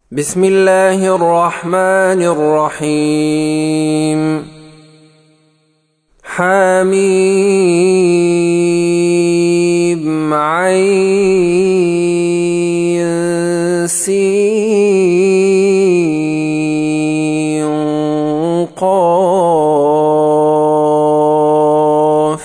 بسم الله الرحمن الرحيم حميم عين سين قاف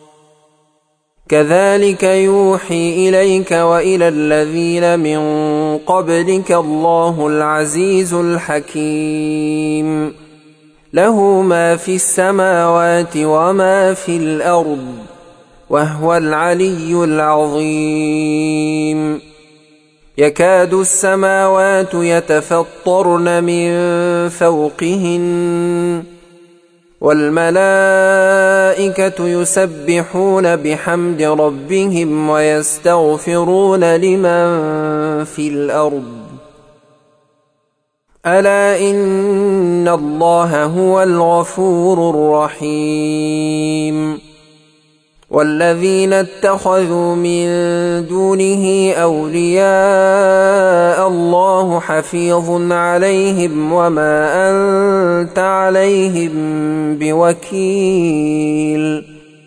كذلك يوحي إليك وإلى الذين من قبلك الله العزيز الحكيم له ما في السماوات وما في الأرض وهو العلي العظيم يكاد السماوات يتفطرن من فوقهن والملائكة يسبحون بحمد ربهم ويستغفرون لمن في الأرض ألا إن الله هو الغفور الرحيم والذين اتخذوا من دونه أولياء الله حفيظ عليهم وما أنت عليهم بوكيل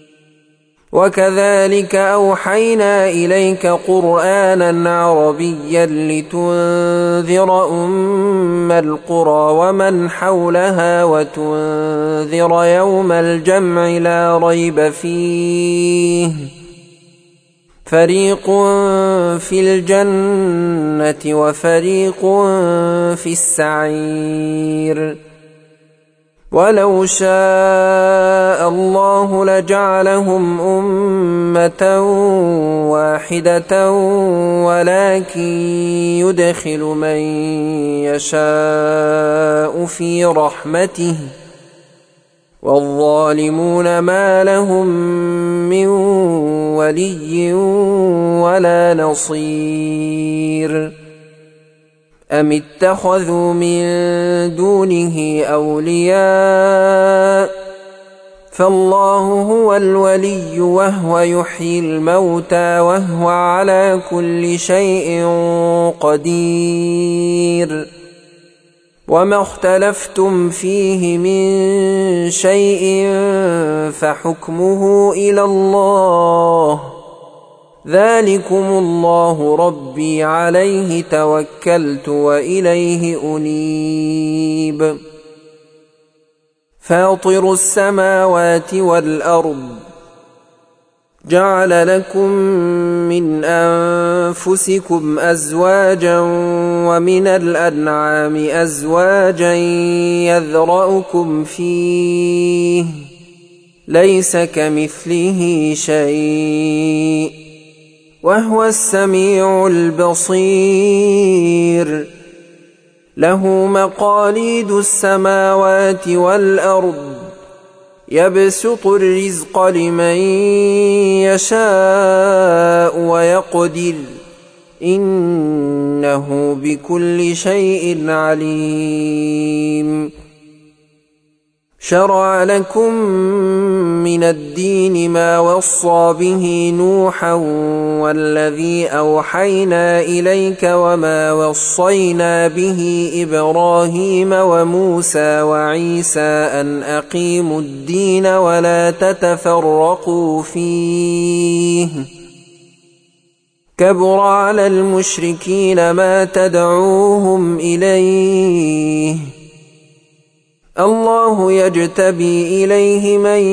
وكذلك أوحينا إليك قرآنا عربيا لتنذر أم القرى ومن حولها وتنذر يوم الجمع لا ريب فيه فريق في الجنة وفريق في السعير ولو شاء الله لجعلهم أمة واحدة ولكن يدخل من يشاء في رحمته والظالمون ما لهم من ولي ولا نصير أم اتخذوا من دونه أولياء فالله هو الولي وهو يحيي الموتى وهو على كل شيء قدير وما اختلفتم فيه من شيء فحكمه إلى الله ذلكم الله ربي عليه توكلت وإليه أنيب فاطر السماوات والأرض جعل لكم من أنفسكم أزواجا ومن الأنعام أزواجا يذرأكم فيه ليس كمثله شيء وهو السميع البصير له مقاليد السماوات والأرض يبسط الرزق لمن يشاء ويقدر إنه بكل شيء عليم شرع لكم من الدين ما وصى به نوحا والذي أوحينا إليك وما وصينا به إبراهيم وموسى وعيسى أن أقيموا الدين ولا تتفرقوا فيه كبر على المشركين ما تدعوهم إليه الله يجتبي إليه من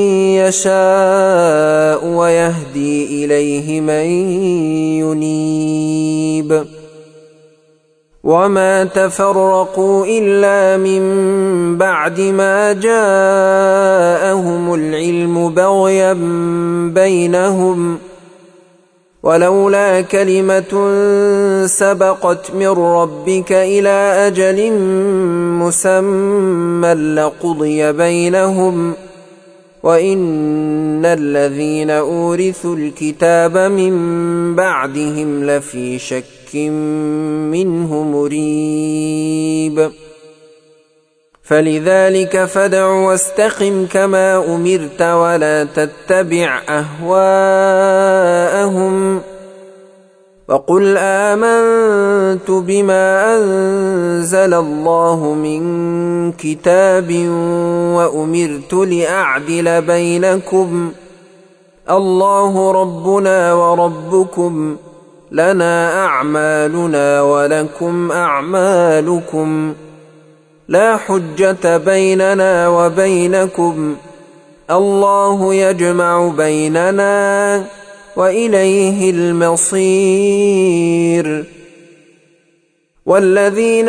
يشاء ويهدي إليه من ينيب وما تفرقوا إلا من بعد ما جاءهم العلم بغيا بينهم ولولا كلمة سبقت من ربك إلى أجل مسمى لقضي بينهم وإن الذين أورثوا الكتاب من بعدهم لفي شك منه مريب فلذلك فادع واستقم كما أمرت ولا تتبع أهواءهم وقل آمنت بما أنزل الله من كتاب وأمرت لأعدل بينكم الله ربنا وربكم لنا أعمالنا ولكم أعمالكم لا حجة بيننا وبينكم الله يجمع بيننا وإليه المصير. والذين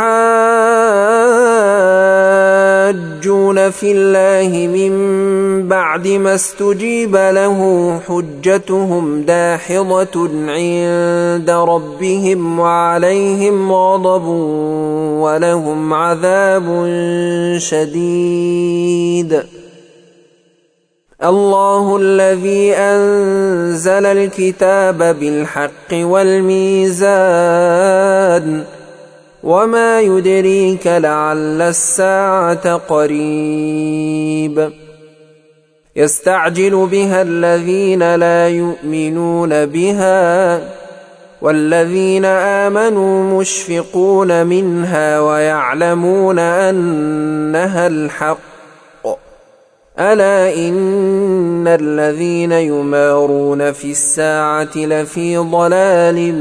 يحاجون في الله من بعد ما استجيب له حجتهم داحضة عند ربهم وعليهم غضب ولهم عذاب شديد. الله الذي أنزل الكتاب بالحق والميزان وما يدريك لعل الساعة قريب. يستعجل بها الذين لا يؤمنون بها والذين آمنوا مشفقون منها ويعلمون أنها الحق ألا إن الذين يمارون في الساعة لفي ضلال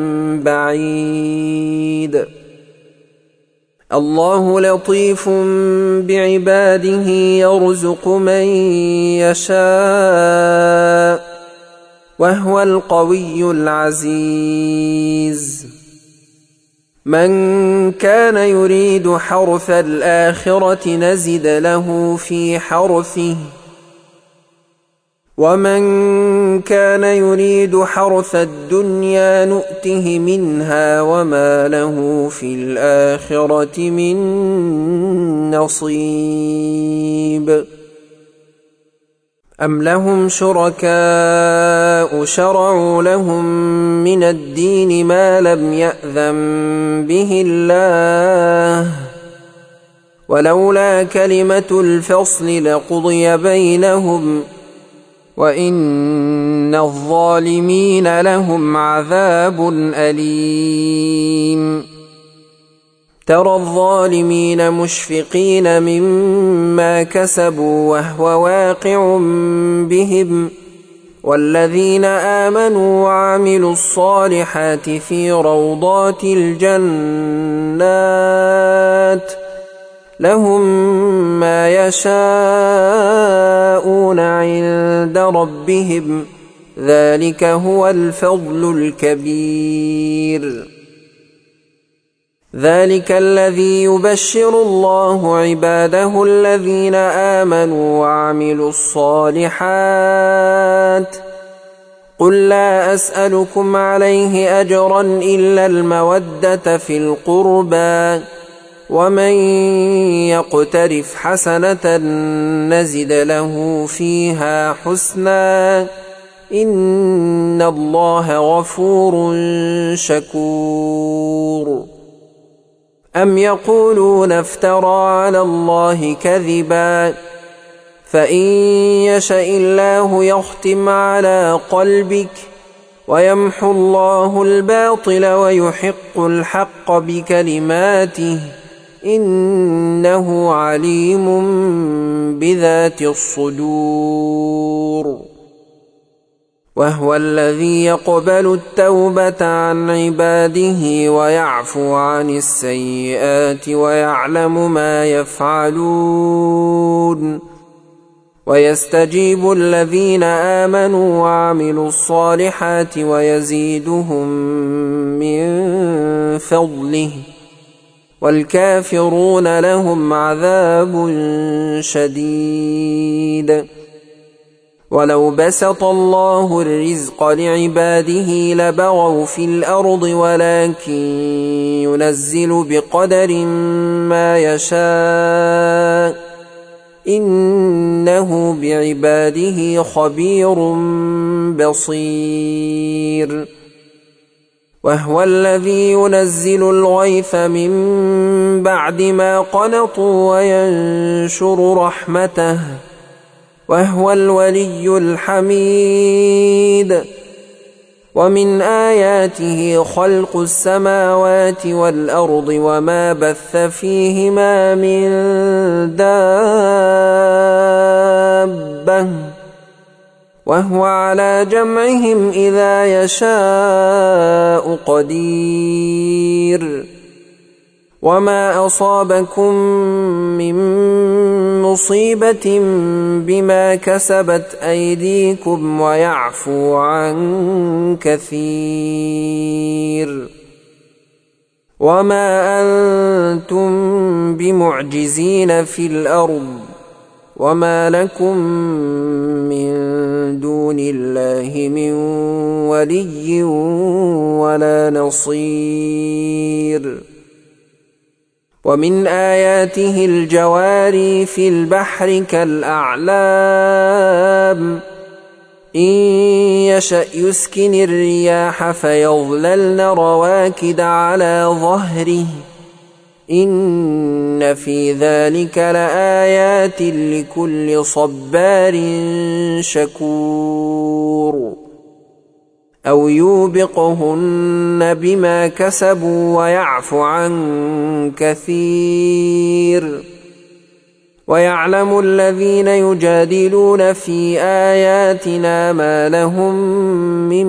بعيد. الله لطيف بعباده يرزق من يشاء وهو القوي العزيز. من كان يريد حرث الآخرة نزد له في حرثه ومن كان يريد حرث الدنيا نؤته منها وما له في الآخرة من نصيب. أم لهم شركاء شرعوا لهم من الدين ما لم يأذن به الله ولولا كلمة الفصل لقضي بينهم وإن الظالمين لهم عذاب أليم. ترى الظالمين مشفقين مما كسبوا وهو واقع بهم والذين آمنوا وعملوا الصالحات في روضات الجنات لهم ما يشاءون عند ربهم ذلك هو الفضل الكبير. ذلك الذي يبشر الله عباده الذين آمنوا وعملوا الصالحات قل لا أسألكم عليه أجرا إلا المودة في القربى ومن يقترف حسنة نزد له فيها حسنا إن الله غفور شكور. أم يقولون افترى على الله كذبا فإن يشأ الله يختم على قلبك ويمحو الله الباطل ويحق الحق بكلماته إنه عليم بذات الصدور. وهو الذي يقبل التوبة عن عباده ويعفو عن السيئات ويعلم ما يفعلون ويستجيب الذين آمنوا وعملوا الصالحات ويزيدهم من فضله والكافرون لهم عذاب شديد. ولو بسط الله الرزق لعباده لبغوا في الأرض ولكن ينزل بقدر ما يشاء إنه بعباده خبير بصير. وهو الذي ينزل الغيث من بعد ما قنطوا وينشر رحمته وهو الولي الحميد. ومن آياته خلق السماوات والأرض وما بث فيهما من دابة وهو على جمعهم إذا يشاء قدير وما أصابكم من مصيبة بما كسبت أيديكم ويعفو عن كثير وما أنتم بمعجزين في الأرض وما لكم من دون الله من ولي ولا نصير ومن آياته الجواري في البحر كالأعلام إن يشأ يسكن الرياح فيظللن رواكد على ظهره إن في ذلك لآيات لكل صبار شكور أو يوبقهن بما كسبوا ويعفو عن كثير ويعلم الذين يجادلون في آياتنا ما لهم من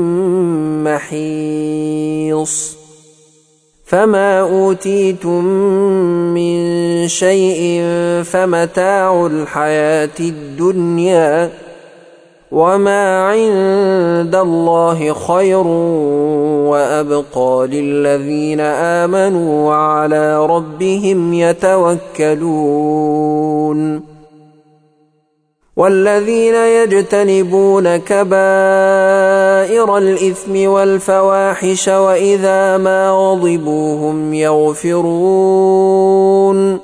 محيص فما أوتيتم من شيء فمتاع الحياة الدنيا وما عند الله خير وأبقى للذين آمنوا وعلى ربهم يتوكلون والذين يجتنبون كبائر الإثم والفواحش وإذا ما غضبوا هم يغفرون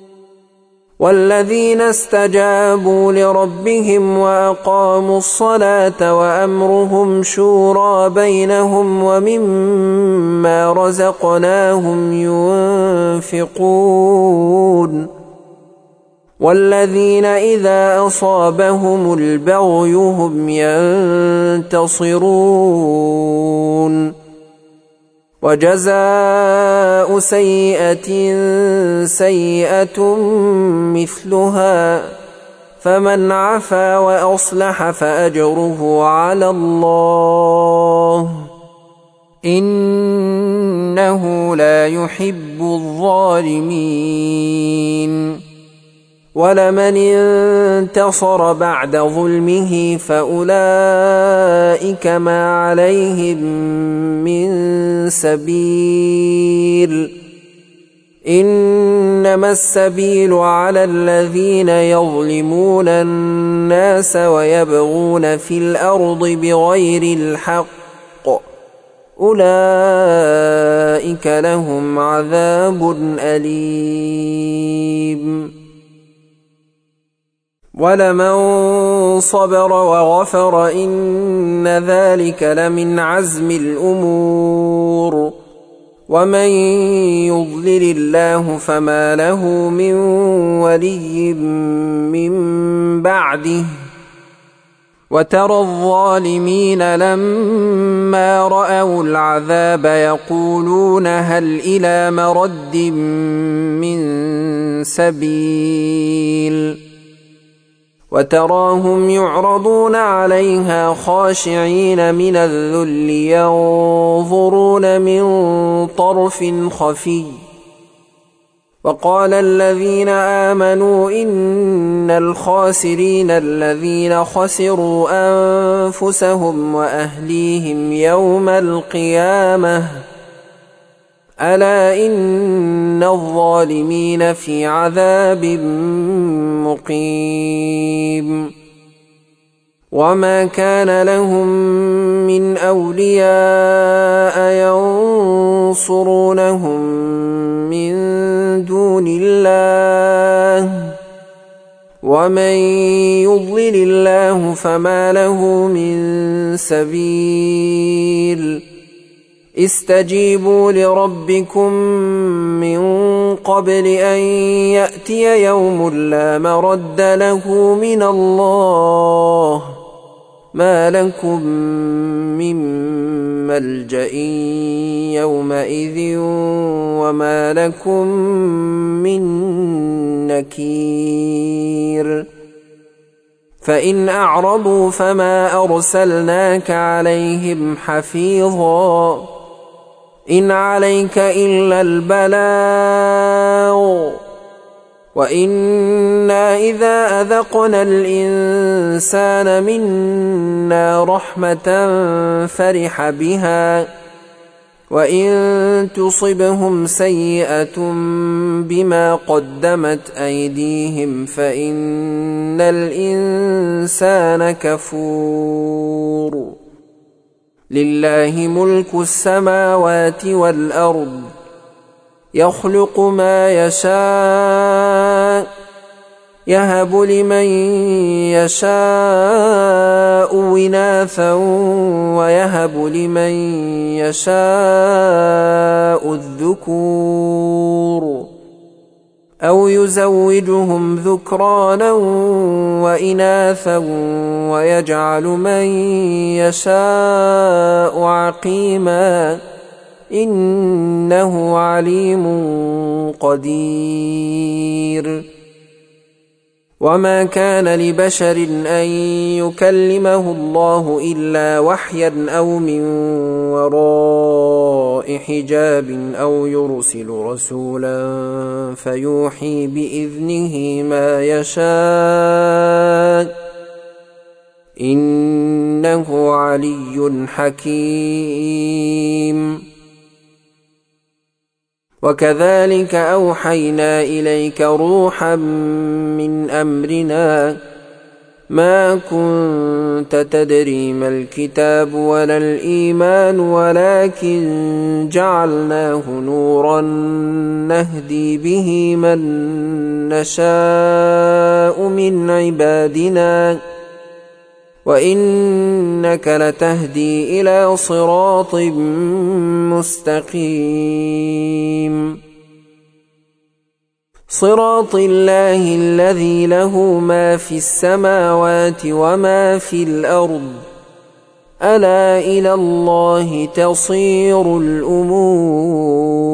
والذين استجابوا لربهم وأقاموا الصلاة وأمرهم شورى بينهم ومما رزقناهم ينفقون والذين إذا أصابهم البغي هم ينتصرون وجزاء سيئة سيئة مثلها فمن عفا وأصلح فأجره على الله إنه لا يحب الظالمين ولمن انتصر بعد ظلمه فأولئك ما عليهم من سبيل إنما السبيل على الذين يظلمون الناس ويبغون في الأرض بغير الحق أولئك لهم عذاب أليم ولمن صبر وغفر إن ذلك لمن عزم الأمور ومن يضلل الله فما له من ولي من بعده وترى الظالمين لما رأوا العذاب يقولون هل إلى مرد من سبيل وتراهم يعرضون عليها خاشعين من الذل ينظرون من طرف خفي وقال الذين آمنوا إن الخاسرين الذين خسروا أنفسهم وأهليهم يوم القيامة ألا إن الظالمين في عذاب مقيم وما كان لهم من أولياء ينصرونهم من دون الله ومن يضلل الله فما له من سبيل استجيبوا لربكم من قبل أن يأتي يوم لا مرد له من الله ما لكم من ملجأ يومئذ وما لكم من نكير فإن أعرضوا فما أرسلناك عليهم حفيظا إن عليك إلا البلاغ وإنا إذا أذقنا الإنسان منا رحمة فرح بها وإن تصبهم سيئة بما قدمت أيديهم فإن الإنسان كفور لله ملك السماوات والأرض يخلق ما يشاء يهب لمن يشاء إناثا ويهب لمن يشاء الذكور أو يزوجهم ذكرانا وإناثا ويجعل من يشاء عقيما إنه عليم قدير وما كان لبشر أن يكلمه الله إلا وحيا أو من وراء حجاب أو يرسل رسولا فيوحي بإذنه ما يشاء إنه علي حكيم وكذلك أوحينا إليك روحا من أمرنا ما كنت تدري ما الكتاب ولا الإيمان ولكن جعلناه نورا نهدي به من نشاء من عبادنا وإنك لتهدي إلى صراط مستقيم صراط الله الذي له ما في السماوات وما في الأرض ألا إلى الله تصير الأمور